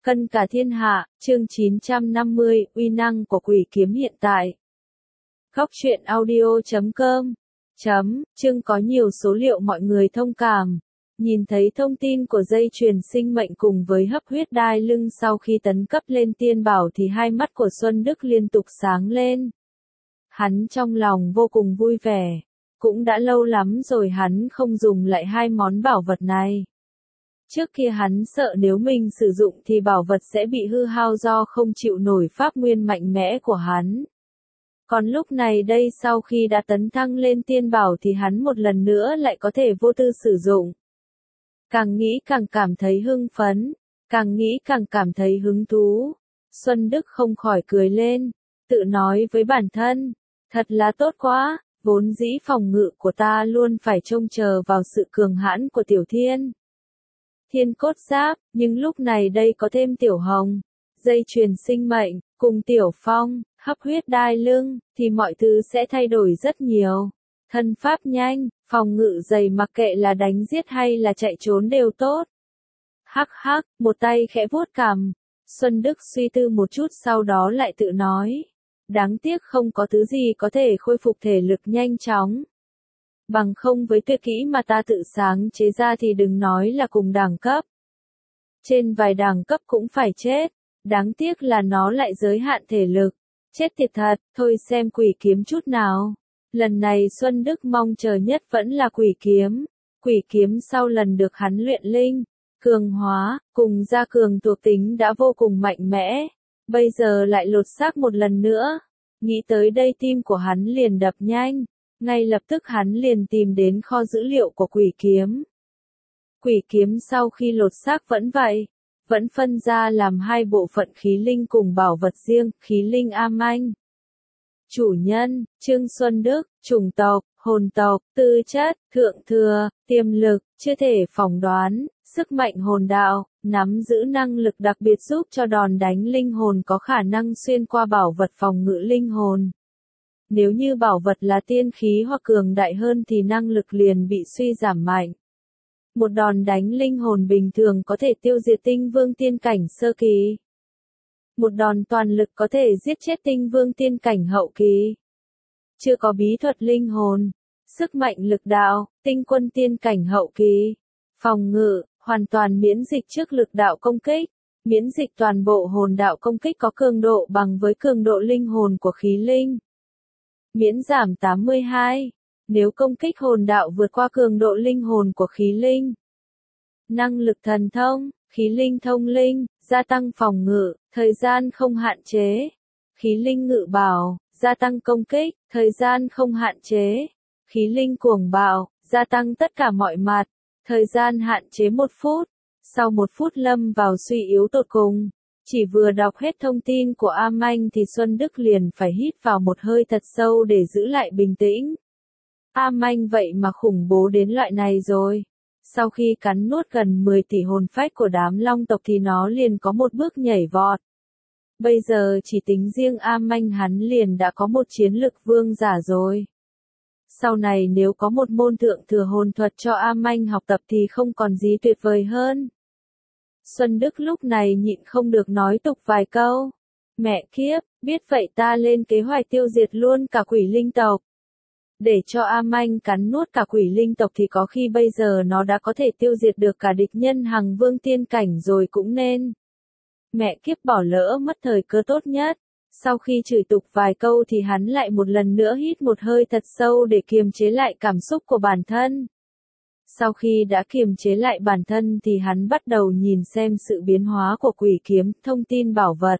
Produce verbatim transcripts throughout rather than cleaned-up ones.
Cân cả thiên hạ, chương chín trăm năm mươi, uy năng của quỷ kiếm hiện tại. Góc truyện audio chấm com chấm, chương có nhiều số liệu mọi người thông cảm. Nhìn thấy thông tin của dây chuyền sinh mệnh cùng với hấp huyết đai lưng sau khi tấn cấp lên tiên bảo thì hai mắt của Xuân Đức liên tục sáng lên. Hắn trong lòng vô cùng vui vẻ. Cũng đã lâu lắm rồi hắn không dùng lại hai món bảo vật này. Trước kia hắn sợ nếu mình sử dụng thì bảo vật sẽ bị hư hao do không chịu nổi pháp nguyên mạnh mẽ của hắn. Còn lúc này đây sau khi đã tấn thăng lên tiên bảo thì hắn một lần nữa lại có thể vô tư sử dụng. Càng nghĩ càng cảm thấy hưng phấn, càng nghĩ càng cảm thấy hứng thú. Xuân Đức không khỏi cười lên, tự nói với bản thân, thật là tốt quá, vốn dĩ phòng ngự của ta luôn phải trông chờ vào sự cường hãn của Tiểu Thiên. Thiên cốt giáp, nhưng lúc này đây có thêm Tiểu Hồng, dây chuyền sinh mệnh, cùng Tiểu Phong, hấp huyết đai lưng, thì mọi thứ sẽ thay đổi rất nhiều. Thân pháp nhanh, phòng ngự dày mặc kệ là đánh giết hay là chạy trốn đều tốt. Hắc hắc, một tay khẽ vuốt cằm, Xuân Đức suy tư một chút sau đó lại tự nói. Đáng tiếc không có thứ gì có thể khôi phục thể lực nhanh chóng. Bằng không với tuyệt kỹ mà ta tự sáng chế ra thì đừng nói là cùng đẳng cấp. Trên vài đẳng cấp cũng phải chết, đáng tiếc là nó lại giới hạn thể lực. Chết tiệt thật, thôi xem quỷ kiếm chút nào. Lần này Xuân Đức mong chờ nhất vẫn là quỷ kiếm. Quỷ kiếm sau lần được hắn luyện linh, cường hóa, cùng gia cường thuộc tính đã vô cùng mạnh mẽ. Bây giờ lại lột xác một lần nữa. Nghĩ tới đây tim của hắn liền đập nhanh. Ngay lập tức hắn liền tìm đến kho dữ liệu của quỷ kiếm. Quỷ kiếm sau khi lột xác vẫn vậy. Vẫn phân ra làm hai bộ phận khí linh cùng bảo vật riêng, khí linh am anh. Chủ nhân, Trương Xuân Đức, chủng tộc, hồn tộc, tư chất, thượng thừa, tiềm lực, chưa thể phỏng đoán, sức mạnh hồn đạo, nắm giữ năng lực đặc biệt giúp cho đòn đánh linh hồn có khả năng xuyên qua bảo vật phòng ngự linh hồn. Nếu như bảo vật là tiên khí hoặc cường đại hơn thì năng lực liền bị suy giảm mạnh. Một đòn đánh linh hồn bình thường có thể tiêu diệt tinh vương tiên cảnh sơ kỳ. Một đòn toàn lực có thể giết chết tinh vương tiên cảnh hậu kỳ. Chưa có bí thuật linh hồn, sức mạnh lực đạo, tinh quân tiên cảnh hậu kỳ. Phòng ngự, hoàn toàn miễn dịch trước lực đạo công kích. Miễn dịch toàn bộ hồn đạo công kích có cường độ bằng với cường độ linh hồn của khí linh. Miễn giảm tám mươi hai. Nếu công kích hồn đạo vượt qua cường độ linh hồn của khí linh. Năng lực thần thông, khí linh thông linh, gia tăng phòng ngự, thời gian không hạn chế. Khí linh ngự bảo, gia tăng công kích, thời gian không hạn chế. Khí linh cuồng bạo, gia tăng tất cả mọi mặt, thời gian hạn chế một phút. Sau một phút lâm vào suy yếu tột cùng. Chỉ vừa đọc hết thông tin của Am Anh thì Xuân Đức liền phải hít vào một hơi thật sâu để giữ lại bình tĩnh. Am Anh vậy mà khủng bố đến loại này rồi. Sau khi cắn nuốt gần mười tỷ hồn phách của đám long tộc thì nó liền có một bước nhảy vọt. Bây giờ chỉ tính riêng Am Anh hắn liền đã có một chiến lực vương giả rồi. Sau này nếu có một môn thượng thừa hồn thuật cho Am Anh học tập thì không còn gì tuyệt vời hơn. Xuân Đức lúc này nhịn không được nói tục vài câu. Mẹ kiếp, biết vậy ta lên kế hoạch tiêu diệt luôn cả quỷ linh tộc. Để cho Am Anh cắn nuốt cả quỷ linh tộc thì có khi bây giờ nó đã có thể tiêu diệt được cả địch nhân hằng vương tiên cảnh rồi cũng nên. Mẹ kiếp bỏ lỡ mất thời cơ tốt nhất. Sau khi chửi tục vài câu thì hắn lại một lần nữa hít một hơi thật sâu để kiềm chế lại cảm xúc của bản thân. Sau khi đã kiềm chế lại bản thân thì hắn bắt đầu nhìn xem sự biến hóa của quỷ kiếm, thông tin bảo vật.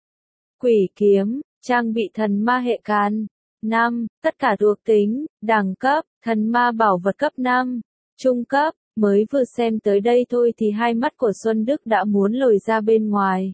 Quỷ kiếm, trang bị thần ma hệ can. năm. Tất cả thuộc tính, đẳng cấp, thần ma bảo vật cấp năm. Trung cấp, mới vừa xem tới đây thôi thì hai mắt của Xuân Đức đã muốn lồi ra bên ngoài.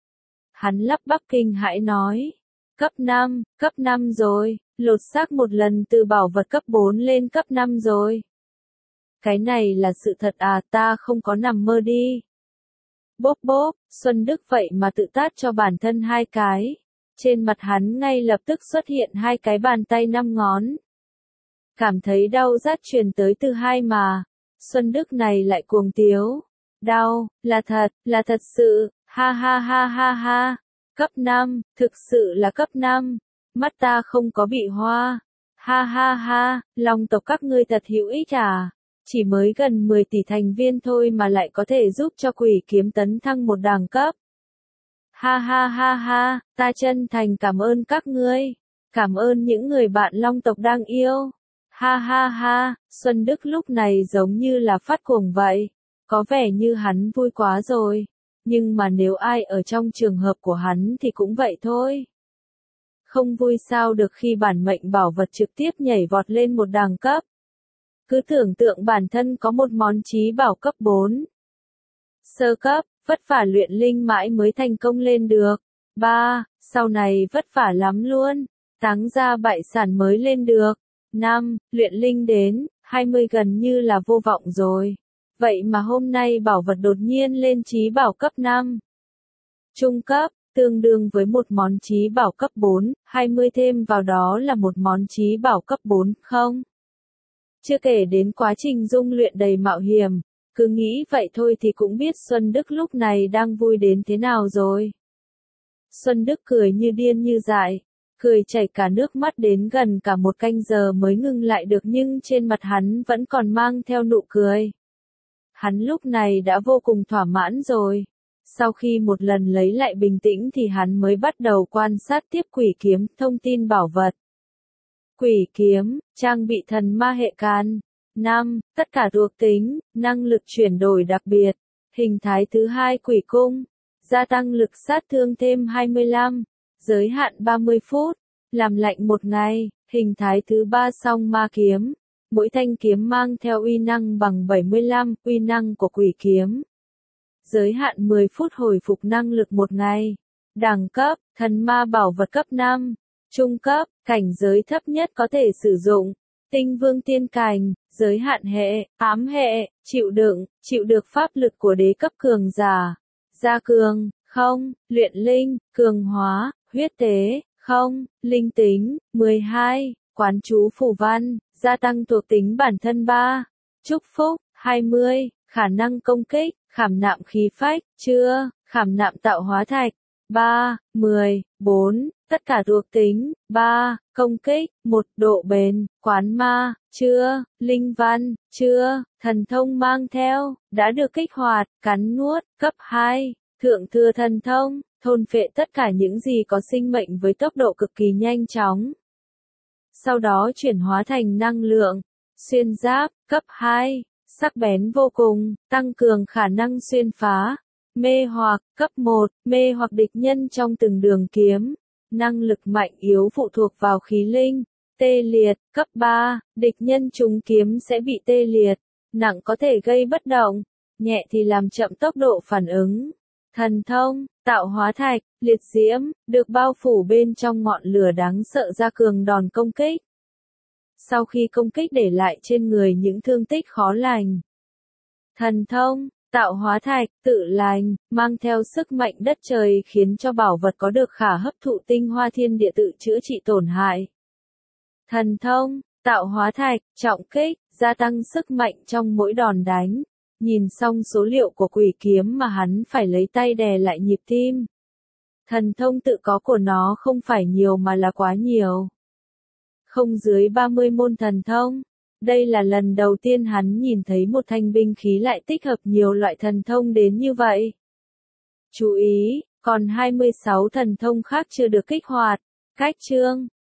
Hắn lắp bắp kinh hãi nói. Cấp năm, cấp năm rồi, lột xác một lần từ bảo vật cấp bốn lên cấp năm rồi. Cái này là sự thật à, ta không có nằm mơ đi. Bốp bốp, Xuân Đức vậy mà tự tát cho bản thân hai cái. Trên mặt hắn ngay lập tức xuất hiện hai cái bàn tay năm ngón. Cảm thấy đau rát truyền tới từ hai mà. Xuân Đức này lại cuồng tiếu. Đau, là thật, là thật sự, Ha ha ha ha ha. Cấp năm, thực sự là cấp năm. Mắt ta không có bị hoa. Ha ha ha, long tộc các ngươi thật hữu ích à. Chỉ mới gần mười tỷ thành viên thôi mà lại có thể giúp cho quỷ kiếm tấn thăng một đẳng cấp. Ha ha ha ha, ta chân thành cảm ơn các ngươi. Cảm ơn những người bạn long tộc đang yêu. Ha ha ha, Xuân Đức lúc này giống như là phát cuồng vậy. Có vẻ như hắn vui quá rồi. Nhưng mà nếu ai ở trong trường hợp của hắn thì cũng vậy thôi. Không vui sao được khi bản mệnh bảo vật trực tiếp nhảy vọt lên một đẳng cấp. Cứ tưởng tượng bản thân có một món chí bảo cấp bốn. Sơ cấp, vất vả luyện linh mãi mới thành công lên được. ba. Sau này vất vả lắm luôn. Táng ra bại sản mới lên được. năm. Luyện linh đến, hai mươi gần như là vô vọng rồi. Vậy mà hôm nay bảo vật đột nhiên lên chí bảo cấp năm. Trung cấp, tương đương với một món chí bảo cấp bốn, hai mươi thêm vào đó là một món chí bảo cấp bốn, không? Chưa kể đến quá trình dung luyện đầy mạo hiểm, cứ nghĩ vậy thôi thì cũng biết Xuân Đức lúc này đang vui đến thế nào rồi. Xuân Đức cười như điên như dại, cười chảy cả nước mắt đến gần cả một canh giờ mới ngừng lại được nhưng trên mặt hắn vẫn còn mang theo nụ cười. Hắn lúc này đã vô cùng thỏa mãn rồi. Sau khi một lần lấy lại bình tĩnh thì hắn mới bắt đầu quan sát tiếp quỷ kiếm, thông tin bảo vật. Quỷ kiếm, trang bị thần ma hệ can. năm. Tất cả thuộc tính, năng lực chuyển đổi đặc biệt. Hình thái thứ hai quỷ cung. Gia tăng lực sát thương thêm hai mươi lăm. Giới hạn ba mươi phút. Làm lạnh một ngày. Hình thái thứ ba song ma kiếm. Mỗi thanh kiếm mang theo uy năng bằng bảy mươi lăm, uy năng của quỷ kiếm. Giới hạn mười phút hồi phục năng lực một ngày. Đẳng cấp, thần ma bảo vật cấp năm. Trung cấp, cảnh giới thấp nhất có thể sử dụng. Tinh vương tiên cảnh, giới hạn hệ, ám hệ, chịu đựng, chịu được pháp lực của đế cấp cường giả. Gia cường, không, luyện linh, cường hóa, huyết tế, không, linh tính, mười hai, quán chú phù văn, gia tăng thuộc tính bản thân ba. Chúc phúc, hai mươi, khả năng công kích, khảm nạm khí phách, chưa, khảm nạm tạo hóa thạch. ba, mười, bốn, tất cả thuộc tính, ba, công kích, một, độ bền, quán ma, chưa, linh văn, chưa, thần thông mang theo, đã được kích hoạt, cắn nuốt, cấp hai, thượng thừa thần thông, thôn phệ tất cả những gì có sinh mệnh với tốc độ cực kỳ nhanh chóng. Sau đó chuyển hóa thành năng lượng, xuyên giáp, cấp hai, sắc bén vô cùng, tăng cường khả năng xuyên phá. Mê hoặc, cấp một, mê hoặc địch nhân trong từng đường kiếm. Năng lực mạnh yếu phụ thuộc vào khí linh. Tê liệt, cấp ba, địch nhân trúng kiếm sẽ bị tê liệt. Nặng có thể gây bất động, nhẹ thì làm chậm tốc độ phản ứng. Thần thông, tạo hóa thạch, liệt diễm, được bao phủ bên trong ngọn lửa đáng sợ ra cường đòn công kích. Sau khi công kích để lại trên người những thương tích khó lành. Thần thông, tạo hóa thạch, tự lành, mang theo sức mạnh đất trời khiến cho bảo vật có được khả hấp thụ tinh hoa thiên địa tự chữa trị tổn hại. Thần thông, tạo hóa thạch, trọng kích, gia tăng sức mạnh trong mỗi đòn đánh. Nhìn xong số liệu của quỷ kiếm mà hắn phải lấy tay đè lại nhịp tim. Thần thông tự có của nó không phải nhiều mà là quá nhiều. Không dưới ba mươi môn thần thông. Đây là lần đầu tiên hắn nhìn thấy một thanh binh khí lại tích hợp nhiều loại thần thông đến như vậy. Chú ý, còn hai mươi sáu thần thông khác chưa được kích hoạt. Cách chương